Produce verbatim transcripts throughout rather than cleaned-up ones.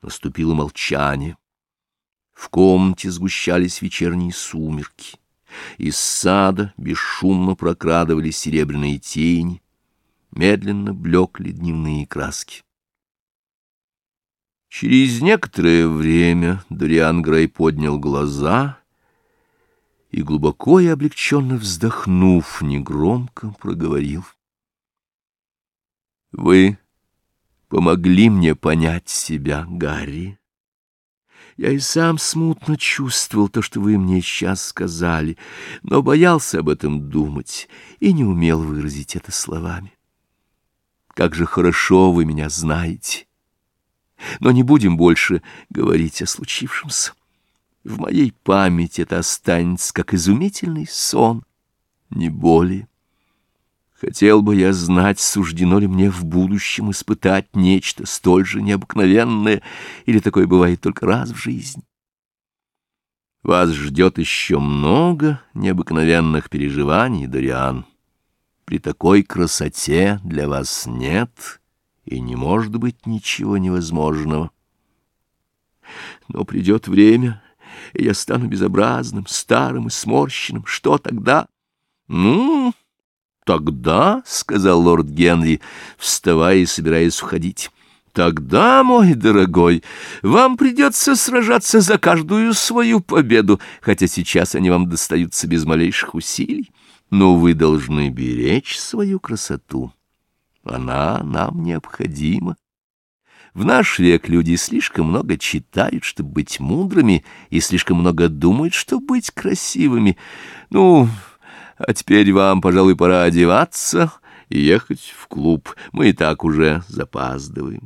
Наступило молчание. В комнате сгущались вечерние сумерки. Из сада бесшумно прокрадывались серебряные тени, медленно блекли дневные краски. Через некоторое время Дориан Грей поднял глаза и, глубоко и облегченно вздохнув, негромко проговорил: «Вы помогли мне понять себя, Гарри. Я и сам смутно чувствовал то, что вы мне сейчас сказали, но боялся об этом думать и не умел выразить это словами. Как же хорошо вы меня знаете. Но не будем больше говорить о случившемся. В моей памяти это останется как изумительный сон, не более. Хотел бы я знать, суждено ли мне в будущем испытать нечто столь же необыкновенное, или такое бывает только раз в жизни. Вас ждет еще много необыкновенных переживаний, Дориан. При такой красоте для вас нет и не может быть ничего невозможного. Но придет время, и я стану безобразным, старым и сморщенным. Что тогда? Ну... «Тогда, — сказал лорд Генри, вставая и собираясь уходить, — тогда, мой дорогой, вам придется сражаться за каждую свою победу, хотя сейчас они вам достаются без малейших усилий. Но вы должны беречь свою красоту. Она нам необходима. В наш век люди слишком много читают, чтобы быть мудрыми, и слишком много думают, чтобы быть красивыми. Ну... А теперь вам, пожалуй, пора одеваться и ехать в клуб. Мы и так уже запаздываем.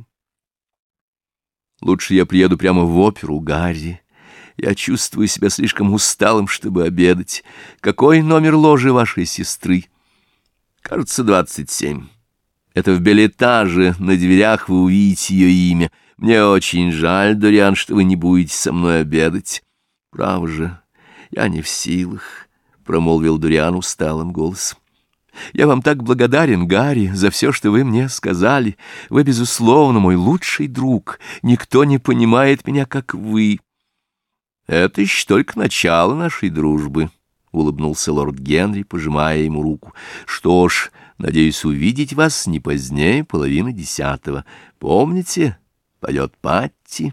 Лучше я приеду прямо в оперу, Гарри. Я чувствую себя слишком усталым, чтобы обедать. Какой номер ложи вашей сестры? Кажется, двадцать семь. Это в бельэтаже, на дверях вы увидите ее имя. Мне очень жаль, Дориан, что вы не будете со мной обедать. Право же, я не в силах. — промолвил Дориан усталым голосом. «Я вам так благодарен, Гарри, за все, что вы мне сказали. Вы, безусловно, мой лучший друг. Никто не понимает меня, как вы». «Это еще только начало нашей дружбы», — улыбнулся лорд Генри, пожимая ему руку. «Что ж, надеюсь увидеть вас не позднее половины десятого. Помните, поет Патти».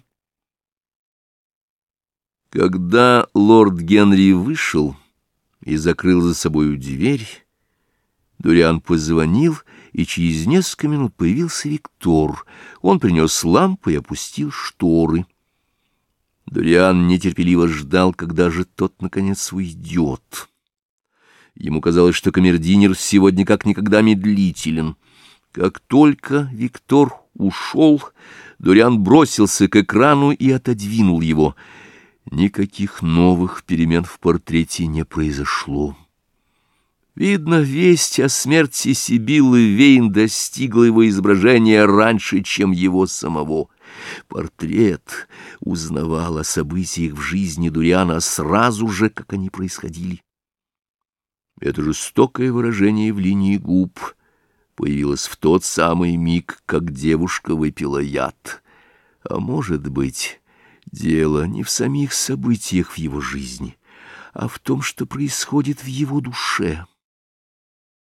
Когда лорд Генри вышел и закрыл за собою дверь, Дориан позвонил, и через несколько минут появился Виктор. Он принес лампу и опустил шторы. Дориан нетерпеливо ждал, когда же тот, наконец, уйдет. Ему казалось, что камердинер сегодня как никогда медлителен. Как только Виктор ушел, Дориан бросился к экрану и отодвинул его. Никаких новых перемен в портрете не произошло. Видно, весть о смерти Сибиллы Вейн достигла его изображения раньше, чем его самого. Портрет узнавал о событиях в жизни Дориана сразу же, как они происходили. Это жестокое выражение в линии губ появилось в тот самый миг, как девушка выпила яд. А может быть... Дело не в самих событиях в его жизни, а в том, что происходит в его душе.